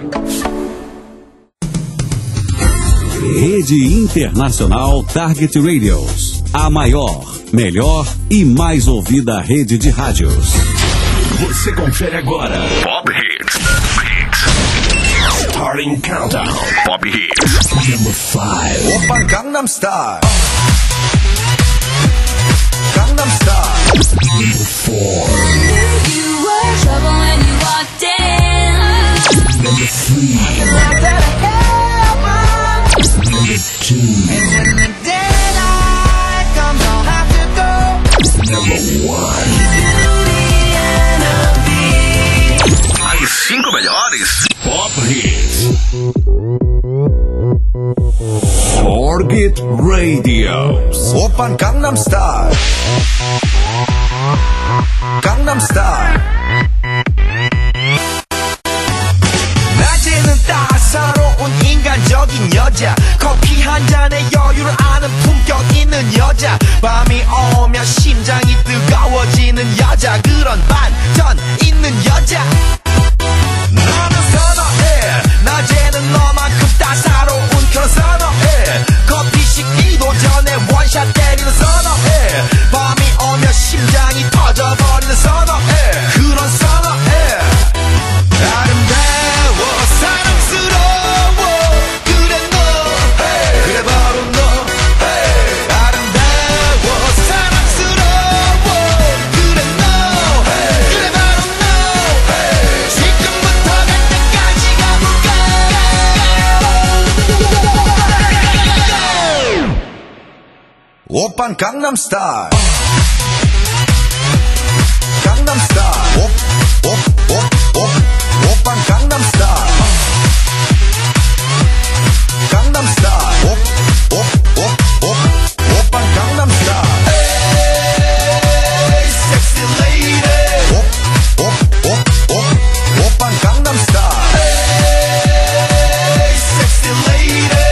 Rede Internacional Target Radios. A maior, melhor e mais ouvida rede de rádios. Você confere agora Pop Hits. Starting Countdown. Pop Hits. Number 5. Oppa Gangnam Style. Gangnam Style. Number 4. You were trouble when you walked in. Number 3. Number 2. And when the daylight comes, I'll have to go. Number 1. As 5 melhores Pop Hits. Target Radios. Oppa Gangnam Style. Gangnam Style. 낮에는 따사로운 인간적인 여자, 커피 한 잔에 여유를 아는 품격 있는 여자, 밤이 오면 심장이 뜨거워지는 여자, 그런 반전 있는 여자. 나는 선호해. 낮에는 너만큼 따사로운 그런 선호해. 커피 식기도 전에 원샷 때리는 선호해. 밤이 오면 심장이 터져버리는 선호해. 그런 선호해. 아름다워 사랑스러워 그래 너 hey. 그래 바로 너 hey. 아름다워 사랑스러워 그래 너 hey. 그래 바로 너 hey. 지금부터 갈 때까지 가볼까. 오빤 강남 스타일. 강남 스타일. 오빤 강남 스타일. 강남 스타일. 오빤 강남 스타일. Hey, sexy lady. 오빤 강남 스타일. Hey, sexy lady.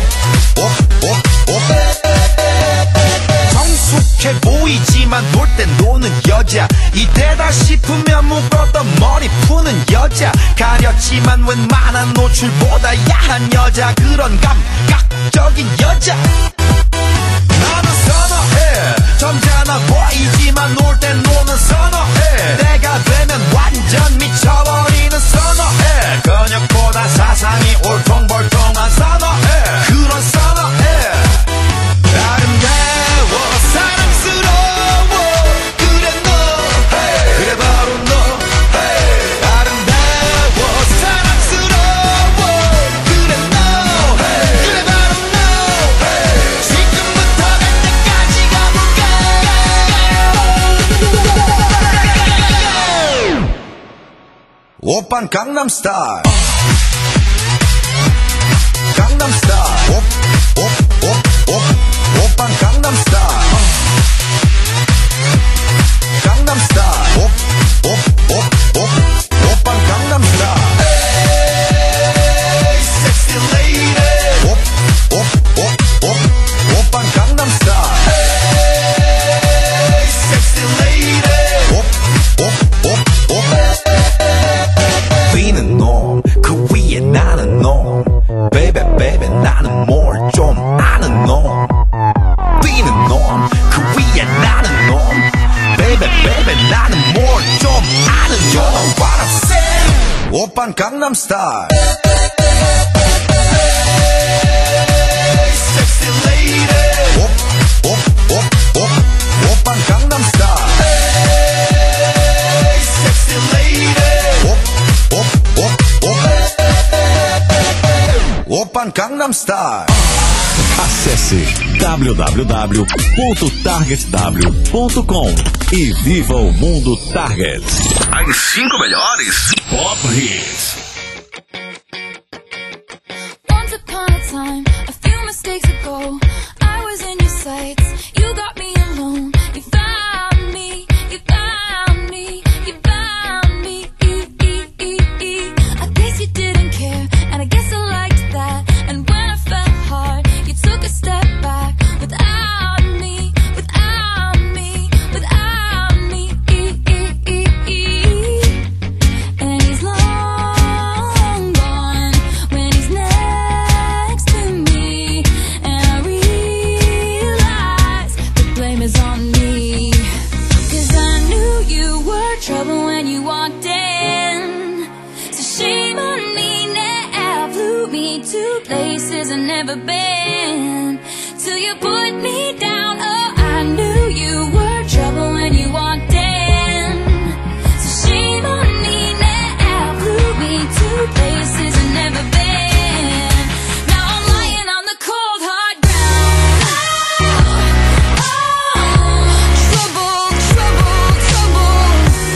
성숙해 보이지만 놀 땐 노는 여자, 이때다 싶으면 묶었던 머리 푸는 여자, 가렸지만 웬만한 노출보다 야한 여자, 그런 감각적인 여자. 나는 선호해. 점잖아 보이지만 놀 땐 노는 선호해. 내가 되면 완전 미쳐버리는 선호해. 근육보다 사상이 올통벌통한 선호해. 그런 선호해. 아름다워 사랑스러워 그래 너 hey. 그래 바로 너 hey. 아름다워 사랑스러워 그래 너 hey. 그래 바로 너 hey. 지금부터 갈 때까지 가볼까. 오빤 강남 스타일. 강남 스타일. 오빤 강남 스타일. 강남 스타일. 오빤 강남 스타일. Hey, sexy lady. 오빤 강남 스타일. Hey, sexy lady. Being a norm, 그 위에 나는 norm. Baby, baby, 나는 뭘 좀 아는 놈. Being a norm, 그 위에 나는 norm. Baby, baby, 나는 뭘 좀 아는 놈. You know what I'm saying? 오빤 강남 스타일. Hey, sexy lady. 오빤 강남 스타일. Hey, sexy lady. 오빤 강남 스타일. Acesse www.targetw.com e viva o mundo Target. As 5 melhores Pop Hits. Once upon a time, a few mistakes ago, I was in your sights. You got me alone. You found me. You found me. You found me. I guess you didn't care, and I guess I liked that. And when I fell hard, you took a step back without me. Without me. Without me. And these long places I've never been. Till you put me down, oh, I knew you were trouble when you walked in. So shame on me now, blew me to places I've never been. Now I'm lying on the cold hard ground. Trouble, trouble, trouble.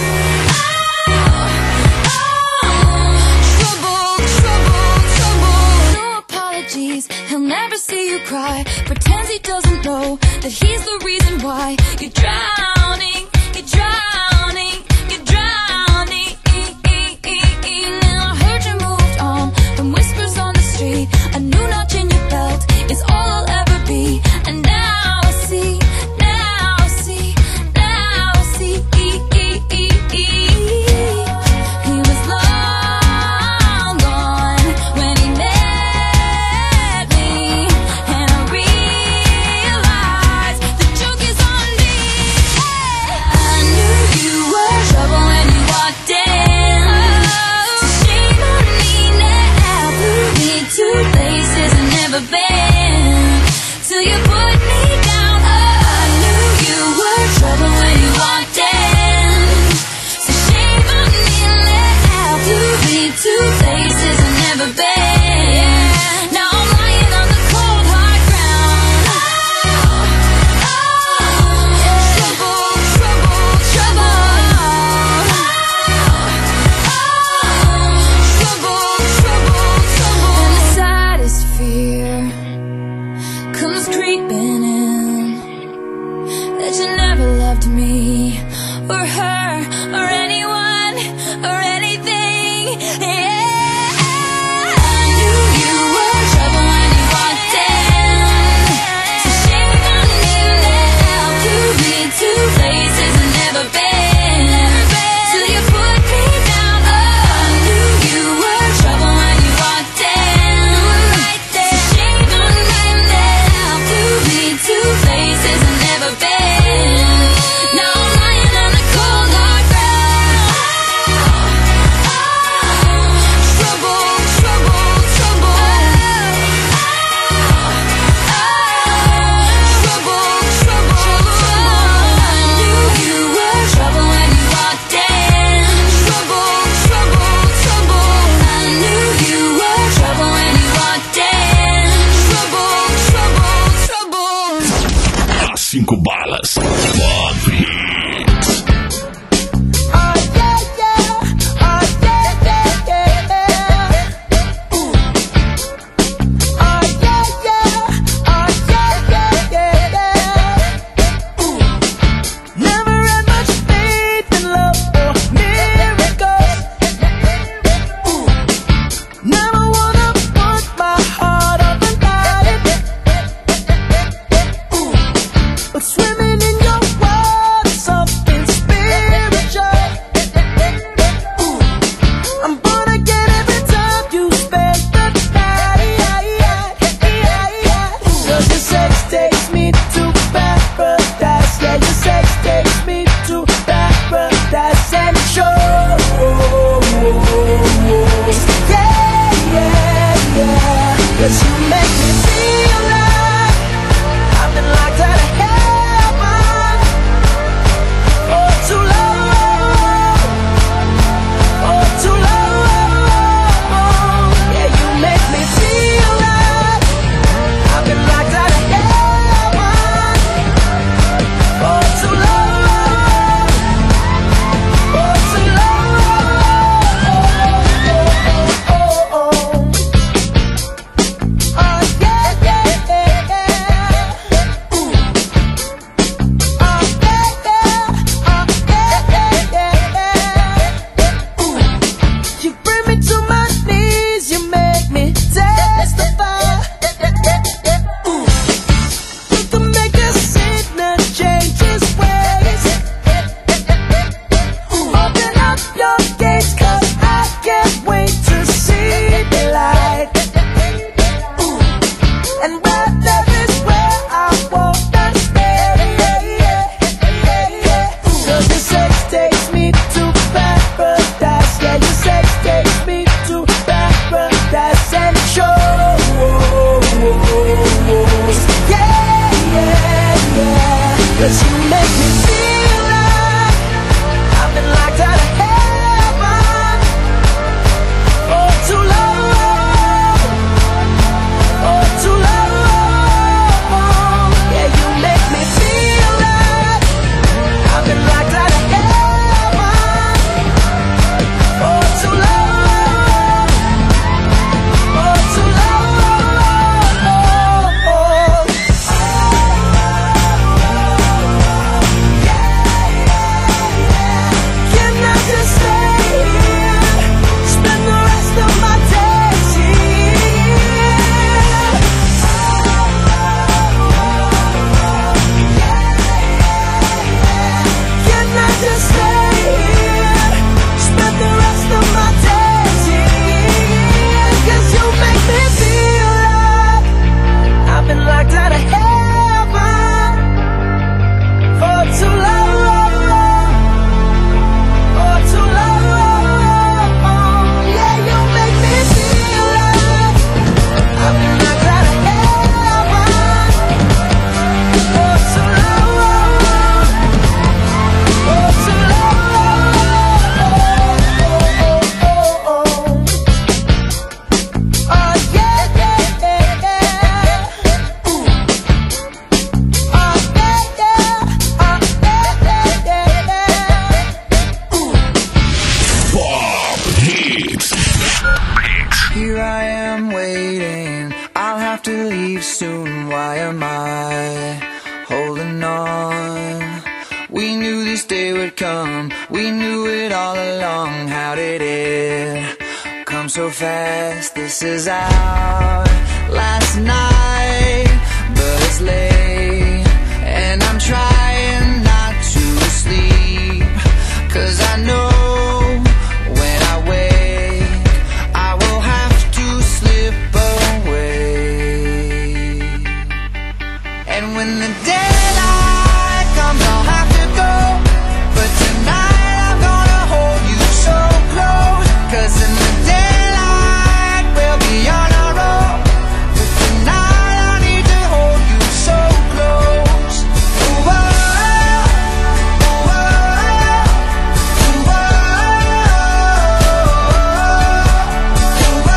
Trouble, trouble, trouble. No apologies, he'll never see you cry. Pretends he doesn't know that he's the reason why you're drowning, you're drowning, you're drowning. Now I heard you moved on from whispers on the street. A new notch in your belt is all I'll ever be. And now I see, now I see, now I see. He was long gone when he met me, and I realized the joke is on me. I knew you were trouble when you walked in. So shame on me now, blew me to places I've never been. Till you put me down, oh, I knew you were trouble when you walked in. So shame on me now, blew me to places I've never been. Now I'm lying on the cold hard ground. Trouble, trouble, trouble. Trouble, trouble, trouble. And the saddest fear comes creeping in, that you never loved me or her or anyone or anything. Yeah. I knew you were trouble when you walked in. So shame on me now, blew me to places I've never been. Till you put me down, oh, I knew you were trouble when you walked in. So shame on me now, blew me to places I've never been. Now I'm lying on the cold hard ground. 'cause you make me feel like I've been locked out of heaven for too long, for too long. Yeah, you make me feel like I've been locked out of heaven for too long, for too long. Can I just stay here, spend the rest of my days here? Can I just stay here, spend the rest of my days here? 'Cause you make me feel like I've been locked out of heaven for too long, for too long. Yeah, you make me feel like I've been locked out of heaven for too long, for too long. Oh yeah, yeah, yeah, yeah. Ooh. Oh yeah, yeah. Oh yeah, yeah, yeah. Ooh. Pop Hits. Here I am waiting, I'll have to leave soon. Why am I holding on? We knew this day would come, we knew it all along. How did it come so fast? This is our last night, but it's late, and I'm trying not to sleep, 'cause I know when I wake I will have to slip away. And when the daylight comes I'll have to go, but tonight I'm gonna hold you so close, 'cause in the daylight we'll be on our own, but tonight I need to hold you so close. Ooh, oh, ooh, oh, ooh, oh, ooh,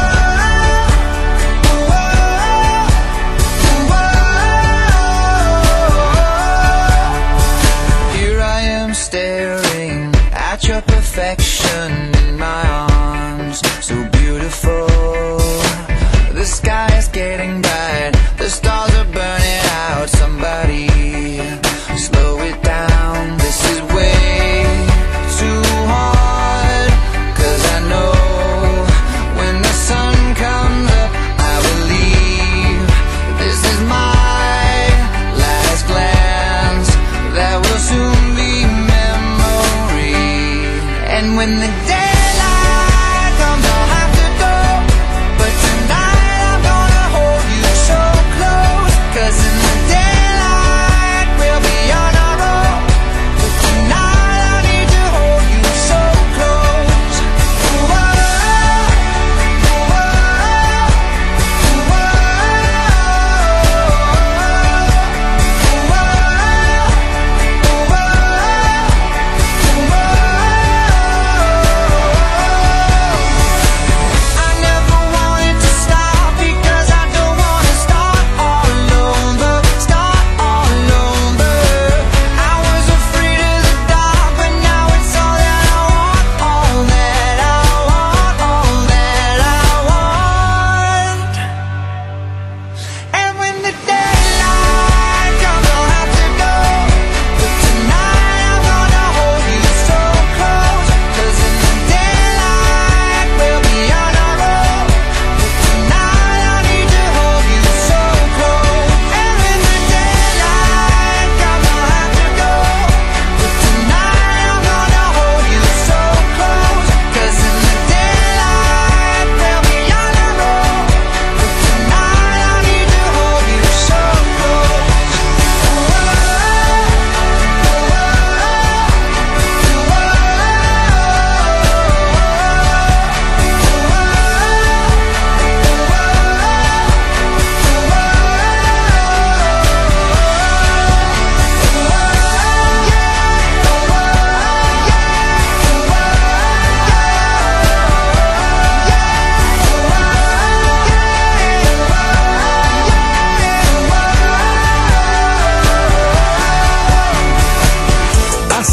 oh. Here I am staring at your perfection in my arms, so beautiful. The sky is getting bright, the stars are burning out. Somebody slow it down, this is way too hard. 'Cause I know when the sun comes up I will leave. This is my last glance, that will soon be memory. And when the daylight comes I'll have to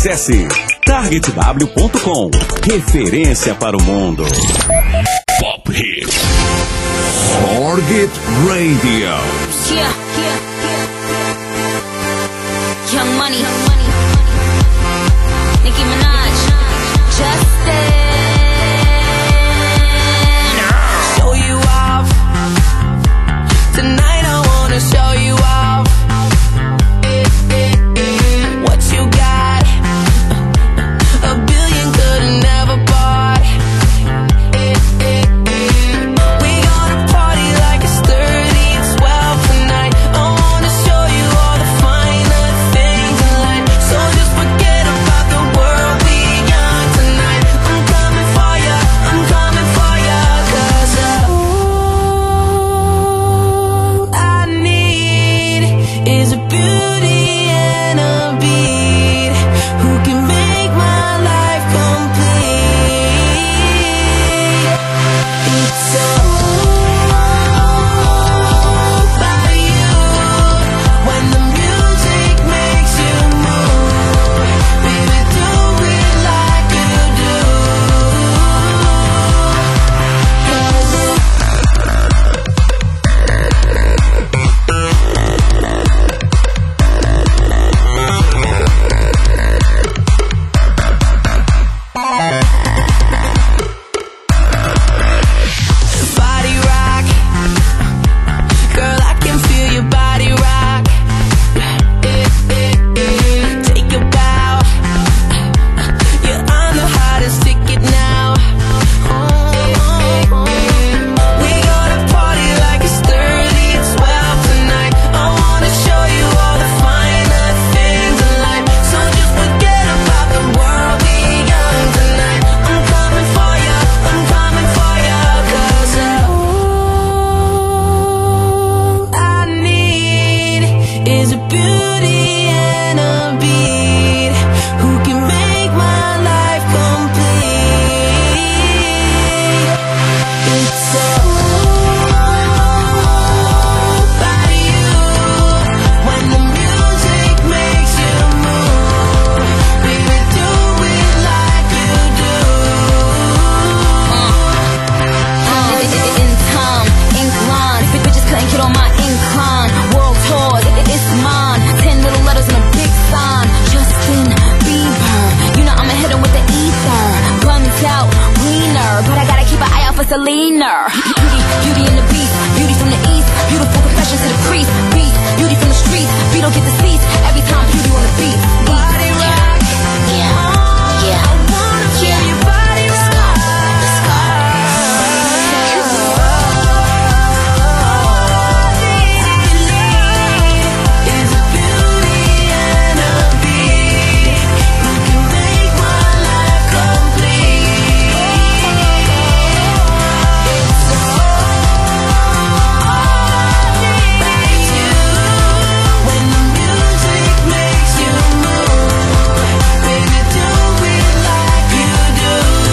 Acesse targetw.com. Referência para o mundo. Pop Hits. Target Radio. Yeah. Young Money. Nicki Minaj. Justin. Show you off. Tonight I wanna show you off. What you got? A billion could've never bought. We gonna party like it's 30 and 12 tonight. I wanna show you all the finer things in life. So just forget about the world we got tonight. I'm coming for ya, I'm coming for ya. 'Cause all I need is a beauty and a beat who can make my life complete. It's all about you. When the music makes you move, baby, do it like you do. 'Cause body rock, girl, I can feel your body rock. Take a bow, you're on the hottest ticket now. We gonna party like it's 30 and 12 tonight. I wanna show you all the finer things in life. So just forget about the world we got tonight. I'm coming for ya, I'm coming for ya. 'Cause all I need is a beauty and a beat who can make my life complete. It's all about you. When the music makes you move, baby, do it like you do. In time, ink line. Big bitches couldn't get on my incline. World tours, it's mine. 10 little letters and a big sign. Justin Bieber. You know I'ma hit him with the ether. Guns out, wiener. But I gotta keep an eye out for Selena. Beauty in the beast. Beauty from the east. Beautiful confessions to the priest. Beat, beauty from the streets. Beat don't get the seats. Every time beauty on the beat. Body rock, Yeah. I wanna feel your body rock. Is a beauty and a beat who can make my life complete. It's all about you. When the music makes you move, baby, do it like you do.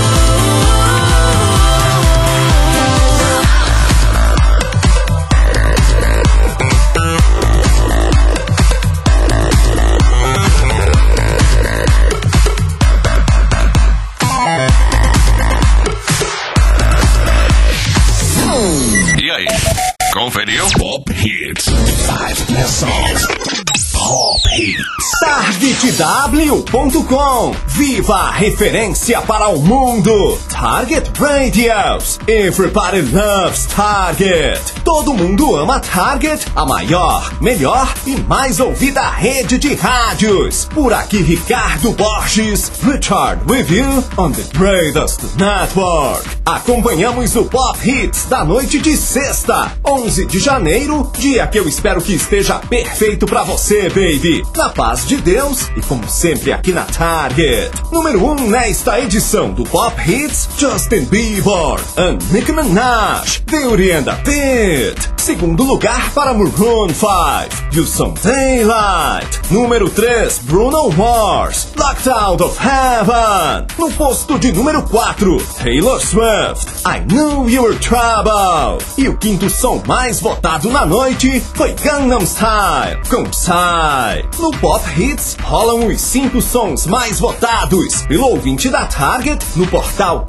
E aí? Conferiu? Pop Hits. 5 best songs. Pop Hits. TargetW.com. Viva a referência para o mundo. Target Radios. Everybody loves Target. Todo mundo ama Target, a maior, melhor e mais ouvida rede de rádios. Por aqui, Ricardo Borges. Richard with you on the greatest network. Acompanhamos o Pop Hits da noite de sexta, 11 de janeiro, dia que eu espero que esteja perfeito pra você, baby. Na paz de Deus e como sempre aqui na Target. Número 1 nesta edição do Pop Hits, Justin Bieber and Nicki Minaj, Beauty and the Beat. Segundo lugar para Maroon 5, You Some Daylight. Número 3, Bruno Mars, Locked Out of Heaven. No posto de número 4, Taylor Swift, I Knew You Were Trouble. E o quinto som mais votado na noite foi Gangnam Style, com Psy. No Pop Hits, rolam os 5 sons mais votados pelo ouvinte da Target no portal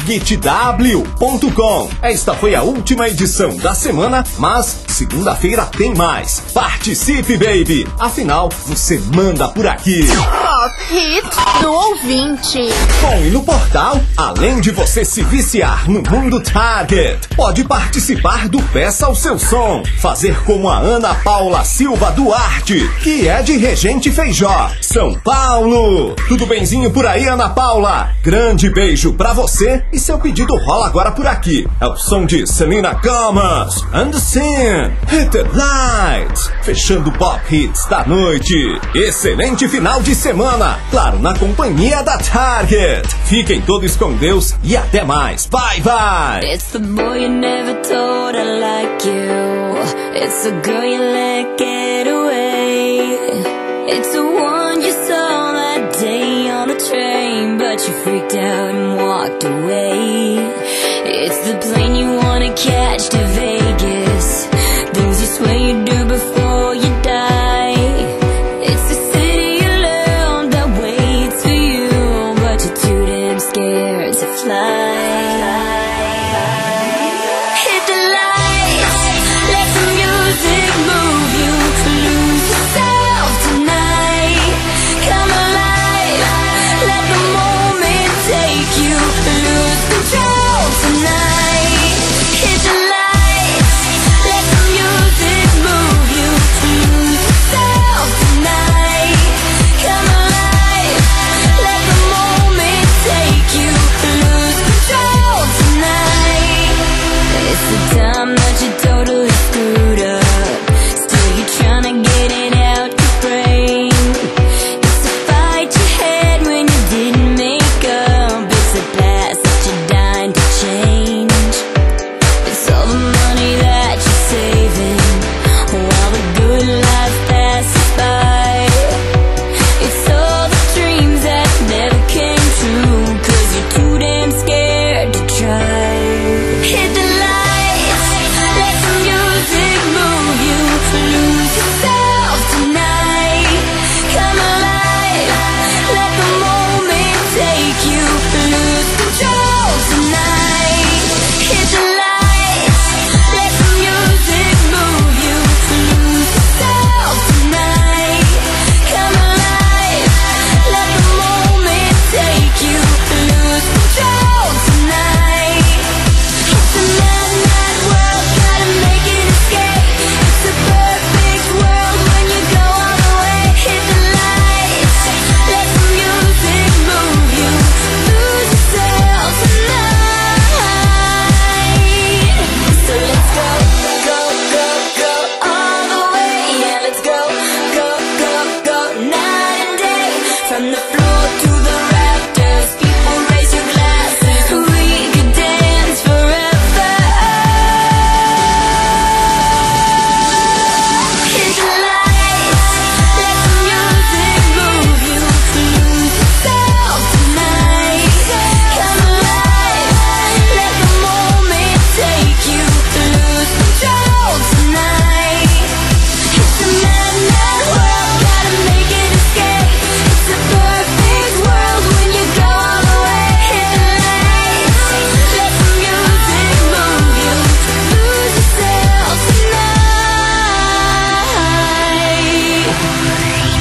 targetw.com. Esta foi a última edição da semana, mas segunda-feira tem mais. Participe, baby! Afinal, você manda por aqui. Pop Hits do ouvinte. Bom, e no portal, além de você se viciar no mundo Target, pode participar do Peça o Seu Som. Fazer como a Ana Paula Silva Duarte, que é de Regente Feijó, São Paulo. Tudo benzinho por aí, Ana Paula? Grande beijo pra você e seu pedido rola agora por aqui. É o som de Selena Gomez, And the Sin, Hit the Lights. Fechando o Pop Hits da noite. Excelente final de semana, claro, na companhia da Target. Fiquem todos com Deus e até mais. Bye, bye! It's the boy you never told I like you. It's the girl you let get away. It's the one you saw that day on the train, but you freaked out and walked away. It's the plane you wanna catch to Vegas, things you swear you do before you die. It's the city you love that waits for you, but you're too damn scared to fly.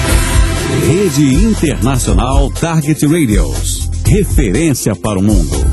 Rede Internacional Target Radios. Referência para o mundo.